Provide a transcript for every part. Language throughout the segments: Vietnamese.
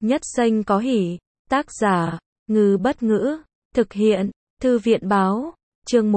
Nhất Xanh có hỉ. Tác giả, Ngư Bất Ngữ. Thực hiện, Thư viện Báo. Chương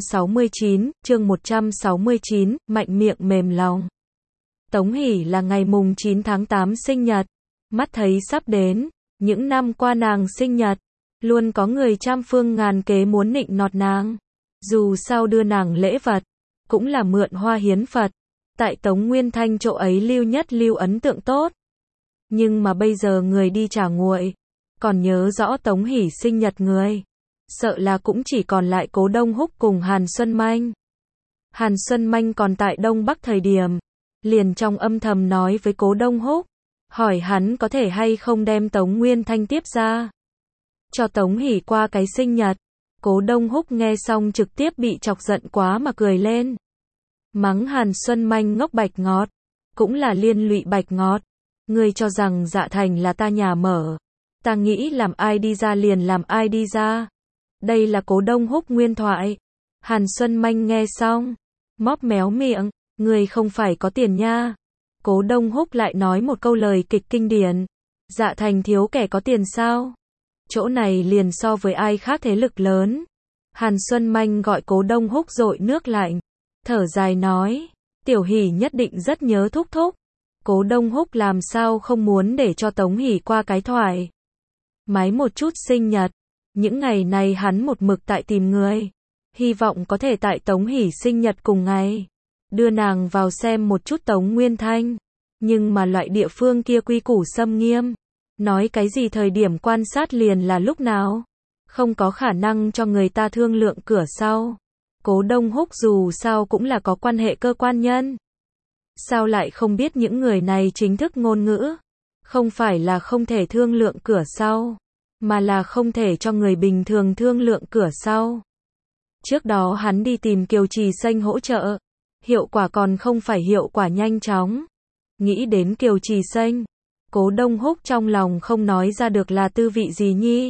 169, mạnh miệng mềm lòng. Tống Hỷ là ngày mùng 9 tháng 8 sinh nhật. Mắt thấy sắp đến, những năm qua nàng sinh nhật, luôn có người trăm phương ngàn kế muốn nịnh nọt nàng. Dù sao đưa nàng lễ vật, cũng là mượn hoa hiến Phật. Tại Tống Nguyên Thanh chỗ ấy lưu ấn tượng tốt. Nhưng mà bây giờ người đi trả nguội, còn nhớ rõ Tống Hỷ sinh nhật người. Sợ là cũng chỉ còn lại Cố Đông Húc cùng Hàn Xuân Manh. Hàn Xuân Manh còn tại Đông Bắc thời điểm, liền trong âm thầm nói với Cố Đông Húc, hỏi hắn có thể hay không đem Tống Nguyên Thanh tiếp ra cho Tống Hỷ qua cái sinh nhật. Cố Đông Húc nghe xong trực tiếp bị chọc giận quá mà cười lên. Mắng Hàn Xuân Manh ngốc bạch ngọt, cũng là liên lụy bạch ngọt. Ngươi cho rằng Dạ Thành là ta nhà mở, ta nghĩ làm ai đi ra liền làm ai đi ra. Đây là Cố Đông Húc nguyên thoại. Hàn Xuân Manh nghe xong, móp méo miệng, ngươi không phải có tiền nha. Cố Đông Húc lại nói một câu lời kịch kinh điển. Dạ Thành thiếu kẻ có tiền sao? Chỗ này liền so với ai khác thế lực lớn. Hàn Xuân Manh gọi Cố Đông Húc dội nước lạnh, thở dài nói, Tiểu Hỷ nhất định rất nhớ thúc thúc. Cố Đông Húc làm sao không muốn để cho Tống Hỷ qua cái thoại mái một chút sinh nhật. Những ngày này hắn một mực tại tìm người, hy vọng có thể tại Tống Hỷ sinh nhật cùng ngày đưa nàng vào xem một chút Tống Nguyên Thanh. Nhưng mà loại địa phương kia quy củ xâm nghiêm, nói cái gì thời điểm quan sát liền là lúc nào, không có khả năng cho người ta thương lượng cửa sau. Cố Đông Húc dù sao cũng là có quan hệ cơ quan nhân, sao lại không biết những người này chính thức ngôn ngữ, không phải là không thể thương lượng cửa sau, mà là không thể cho người bình thường thương lượng cửa sau. Trước đó hắn đi tìm Kiều Trì Xanh hỗ trợ, hiệu quả còn không phải hiệu quả nhanh chóng. Nghĩ đến Kiều Trì Xanh, Cố Đông Húc trong lòng không nói ra được là tư vị gì nhi.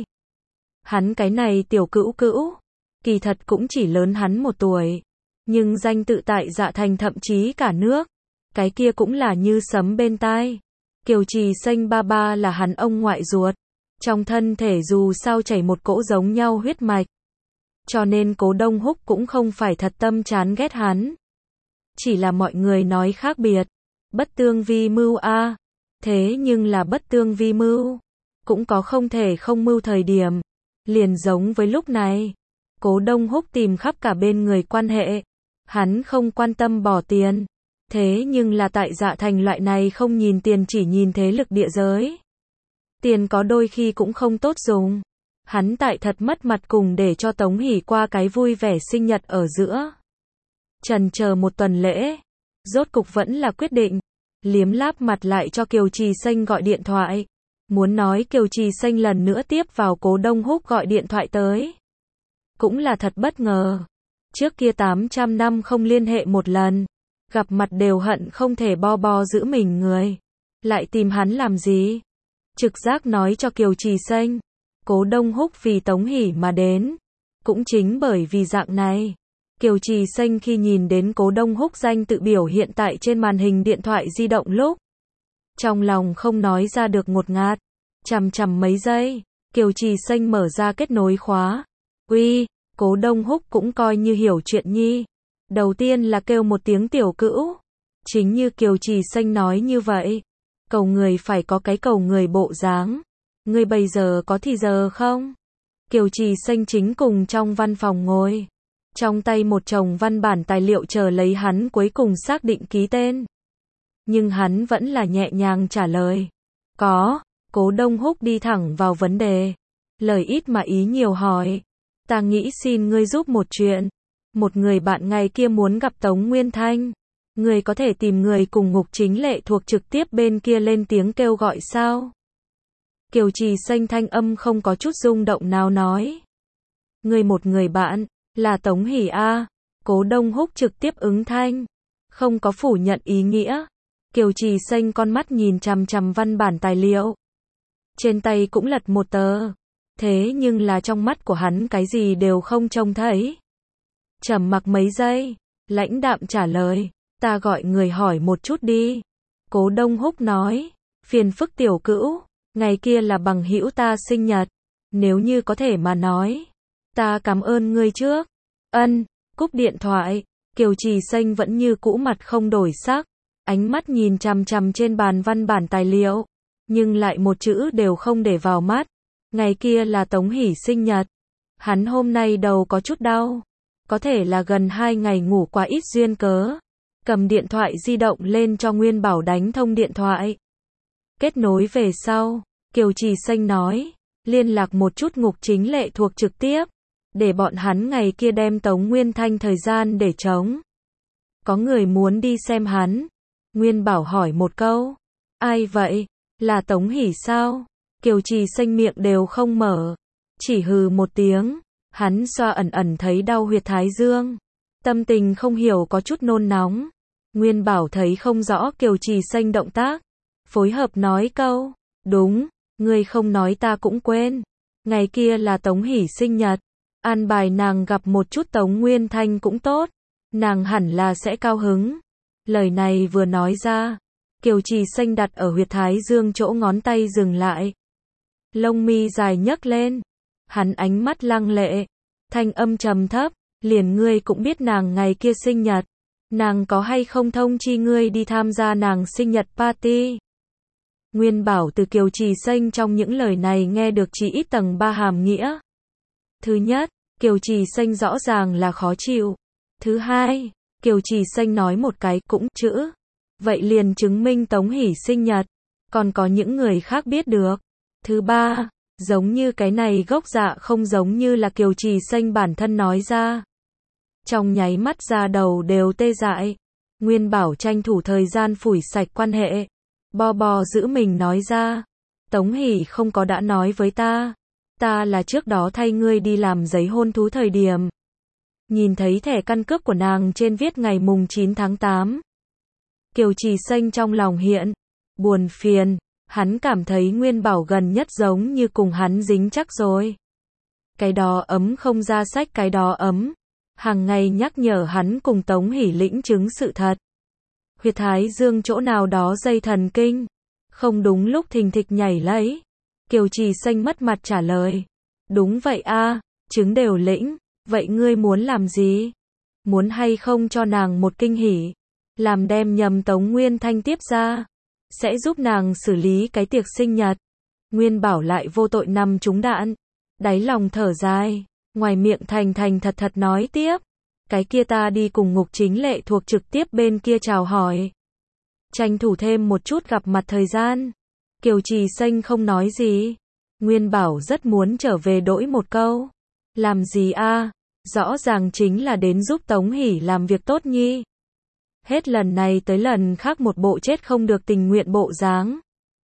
Hắn cái này tiểu cữu cữu, kỳ thật cũng chỉ lớn hắn 1 tuổi, nhưng danh tự tại Dạ Thành thậm chí cả nước, cái kia cũng là như sấm bên tai. Kiều Trì Xanh ba ba là hắn ông ngoại ruột, trong thân thể dù sao chảy một cỗ giống nhau huyết mạch, cho nên Cố Đông Húc cũng không phải thật tâm chán ghét hắn, chỉ là mọi người nói khác biệt. Bất tương vi mưu a. Thế nhưng là bất tương vi mưu, cũng có không thể không mưu thời điểm. Liền giống với lúc này, Cố Đông Húc tìm khắp cả bên người quan hệ, hắn không quan tâm bỏ tiền. Thế nhưng là tại Dạ Thành loại này không nhìn tiền chỉ nhìn thế lực địa giới, tiền có đôi khi cũng không tốt dùng. Hắn tại thật mất mặt cùng để cho Tống Hỷ qua cái vui vẻ sinh nhật ở giữa. Chần chờ 1 tuần lễ, rốt cục vẫn là quyết định, liếm láp mặt lại cho Kiều Trì Xanh gọi điện thoại. Muốn nói Kiều Trì Xanh lần nữa tiếp vào Cố Đông Húc gọi điện thoại tới. Cũng là thật bất ngờ. Trước kia 800 năm không liên hệ một lần, gặp mặt đều hận không thể bo giữ mình người. Lại tìm hắn làm gì? Trực giác nói cho Kiều Trì Xanh, Cố Đông Húc vì Tống Hỷ mà đến. Cũng chính bởi vì dạng này, Kiều Trì Xanh khi nhìn đến Cố Đông Húc danh tự biểu hiện tại trên màn hình điện thoại di động lúc, trong lòng không nói ra được ngột ngạt. Chằm mấy giây, Kiều Trì Xanh mở ra kết nối khóa. Uy, Cố Đông Húc cũng coi như hiểu chuyện nhi. Đầu tiên là kêu một tiếng tiểu cữu. Chính như Kiều Trì Xanh nói như vậy, cầu người phải có cái cầu người bộ dáng. Ngươi bây giờ có thì giờ không? Kiều Trì Xanh chính cùng trong văn phòng ngồi, trong tay một chồng văn bản tài liệu chờ lấy hắn cuối cùng xác định ký tên. Nhưng hắn vẫn là nhẹ nhàng trả lời. Có. Cố Đông Húc đi thẳng vào vấn đề, lời ít mà ý nhiều hỏi. Ta nghĩ xin ngươi giúp một chuyện. Một người bạn ngày kia muốn gặp Tống Nguyên Thanh. Ngươi có thể tìm người cùng Ngục Chính Lệ thuộc trực tiếp bên kia lên tiếng kêu gọi sao? Kiều Trì Xanh thanh âm không có chút rung động nào nói. Ngươi một người bạn, là Tống Hỷ a. Cố Đông Húc trực tiếp ứng thanh, không có phủ nhận ý nghĩa. Kiều Trì Xanh con mắt nhìn chằm văn bản tài liệu, trên tay cũng lật một tờ, thế nhưng là trong mắt của hắn cái gì đều không trông thấy. Trầm mặc mấy giây, lãnh đạm trả lời, ta gọi người hỏi một chút đi. Cố Đông Húc nói, phiền phức tiểu cữu, ngày kia là bằng hữu ta sinh nhật, nếu như có thể mà nói, ta cảm ơn ngươi trước. Ân, cúp điện thoại, Kiều Trì Xanh vẫn như cũ mặt không đổi sắc, ánh mắt nhìn chằm chằm trên bàn văn bản tài liệu, nhưng lại một chữ đều không để vào mắt. Ngày kia là Tống Hỷ sinh nhật, hắn hôm nay đầu có chút đau, có thể là gần 2 ngày ngủ quá ít duyên cớ. Cầm điện thoại di động lên cho Nguyên Bảo đánh thông điện thoại. Kết nối về sau, Kiều Trì Xanh nói, liên lạc một chút Ngục Chính Lệ thuộc trực tiếp, để bọn hắn ngày kia đem Tống Nguyên Thanh thời gian để trống. Có người muốn đi xem hắn. Nguyên Bảo hỏi một câu, ai vậy? Là Tống Hỷ sao? Kiều Trì Xanh miệng đều không mở, chỉ hừ một tiếng. Hắn xoa ẩn ẩn thấy đau huyệt thái dương, tâm tình không hiểu có chút nôn nóng. Nguyên Bảo thấy không rõ Kiều Trì Xanh động tác, phối hợp nói câu, đúng, ngươi không nói ta cũng quên. Ngày kia là Tống Hỷ sinh nhật, an bài nàng gặp một chút Tống Nguyên Thanh cũng tốt, nàng hẳn là sẽ cao hứng. Lời này vừa nói ra, Kiều Trì Xanh đặt ở huyệt thái dương chỗ ngón tay dừng lại. Lông mi dài nhấc lên, hắn ánh mắt lăng lệ, thanh âm trầm thấp, liền ngươi cũng biết nàng ngày kia sinh nhật, nàng có hay không thông chi ngươi đi tham gia nàng sinh nhật party? Nguyên Bảo từ Kiều Trì Xanh trong những lời này nghe được chỉ ít tầng 3 hàm nghĩa. Thứ nhất, Kiều Trì Xanh rõ ràng là khó chịu. Thứ hai, Kiều Trì Xanh nói một cái cũng chữ. Vậy liền chứng minh Tống Hỷ sinh nhật, còn có những người khác biết được. Thứ ba, giống như cái này gốc dạ không giống như là Kiều Trì Xanh bản thân nói ra. Trong nháy mắt da đầu đều tê dại. Nguyên Bảo tranh thủ thời gian phủi sạch quan hệ. Bò giữ mình nói ra. Tống Hỷ không có đã nói với ta. Ta là trước đó thay ngươi đi làm giấy hôn thú thời điểm. Nhìn thấy thẻ căn cước của nàng trên viết ngày mùng 9 tháng 8. Kiều Trì Xanh trong lòng hiện buồn phiền. Hắn cảm thấy Nguyên Bảo gần nhất giống như cùng hắn dính chắc rồi. Cái đó ấm không ra sách cái đó ấm. Hàng ngày nhắc nhở hắn cùng Tống Hỷ lĩnh chứng sự thật. Huyệt thái dương chỗ nào đó dây thần kinh. Không đúng lúc thình thịch nhảy lấy. Kiều Trì Xanh mất mặt trả lời. Đúng vậy a, chứng đều lĩnh. Vậy ngươi muốn làm gì? Muốn hay không cho nàng một kinh hỉ? Làm đem nhầm Tống Nguyên Thanh tiếp ra. Sẽ giúp nàng xử lý cái tiệc sinh nhật. Nguyên Bảo lại vô tội nằm trúng đạn. Đáy lòng thở dài. Ngoài miệng thành thành thật thật nói tiếp. Cái kia ta đi cùng Ngục Chính Lệ thuộc trực tiếp bên kia chào hỏi. Tranh thủ thêm một chút gặp mặt thời gian. Kiều Trì Xanh không nói gì. Nguyên Bảo rất muốn trở về đổi một câu. Làm gì a? Rõ ràng chính là đến giúp Tống Hỷ làm việc tốt nhi. Hết lần này tới lần khác một bộ chết không được tình nguyện bộ dáng.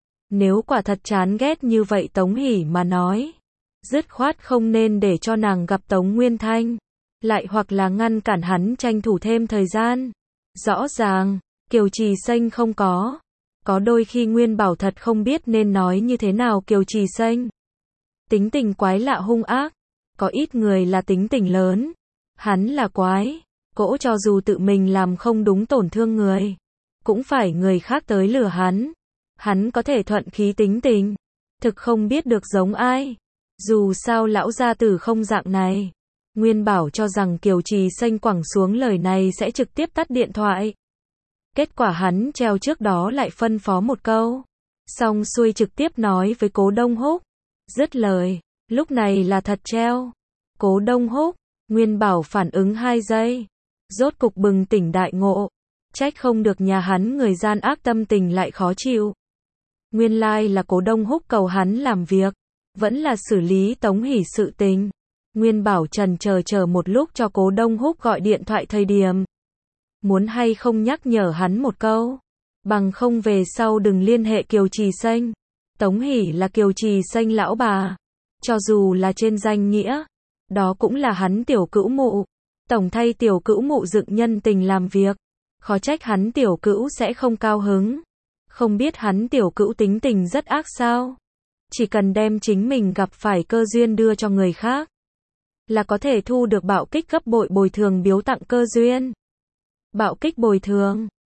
Nếu quả thật chán ghét như vậy Tống Hỷ mà nói, dứt khoát không nên để cho nàng gặp Tống Nguyên Thanh, lại hoặc là ngăn cản hắn tranh thủ thêm thời gian. Rõ ràng, Kiều Trì Xanh không có. Có đôi khi Nguyên Bảo thật không biết nên nói như thế nào Kiều Trì Xanh. Tính tình quái lạ hung ác, có ít người là tính tình lớn, hắn là quái. Cỗ cho dù tự mình làm không đúng tổn thương người, cũng phải người khác tới lừa hắn. Hắn có thể thuận khí tính tình, thực không biết được giống ai. Dù sao lão gia tử không dạng này. Nguyên Bảo cho rằng Kiều Trì Xanh quẳng xuống lời này sẽ trực tiếp tắt điện thoại. Kết quả hắn treo trước đó lại phân phó một câu. Xong xuôi trực tiếp nói với Cố Đông Húc. Dứt lời, lúc này là thật treo. Cố Đông Húc, Nguyên Bảo phản ứng 2 giây. Rốt cục bừng tỉnh đại ngộ. Trách không được nhà hắn người gian ác tâm tình lại khó chịu. Nguyên lai là Cố Đông Húc cầu hắn làm việc. Vẫn là xử lý Tống Hỷ sự tình. Nguyên Bảo trần chờ một lúc cho Cố Đông Húc gọi điện thoại thời điểm. Muốn hay không nhắc nhở hắn một câu. Bằng không về sau đừng liên hệ Kiều Trì Xanh. Tống Hỷ là Kiều Trì Xanh lão bà. Cho dù là trên danh nghĩa, đó cũng là hắn tiểu cữu mụ. Tổng thay tiểu cữu mụ dựng nhân tình làm việc. Khó trách hắn tiểu cữu sẽ không cao hứng. Không biết hắn tiểu cữu tính tình rất ác sao. Chỉ cần đem chính mình gặp phải cơ duyên đưa cho người khác, là có thể thu được bạo kích gấp bội bồi thường biếu tặng cơ duyên. Bạo kích bồi thường.